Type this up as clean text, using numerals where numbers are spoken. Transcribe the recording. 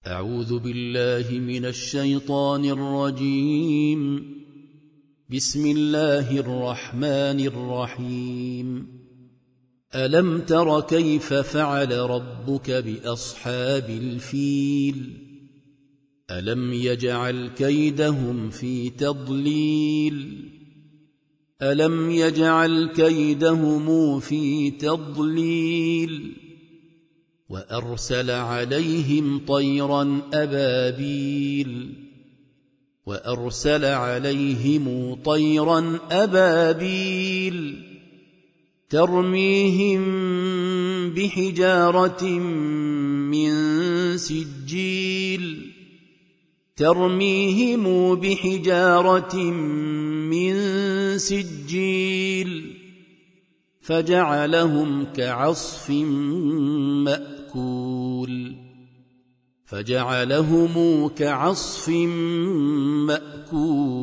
أعوذ بالله من الشيطان الرجيم. بسم الله الرحمن الرحيم. ألم تر كيف فعل ربك بأصحاب الفيل؟ ألم يجعل كيدهم في تضليل؟ ألم يجعل كيدهم في تضليل؟ وأرسل عليهم طيرا أبابيل ترميهم بحجارة من سجيل فجعلهم كعصف مأكول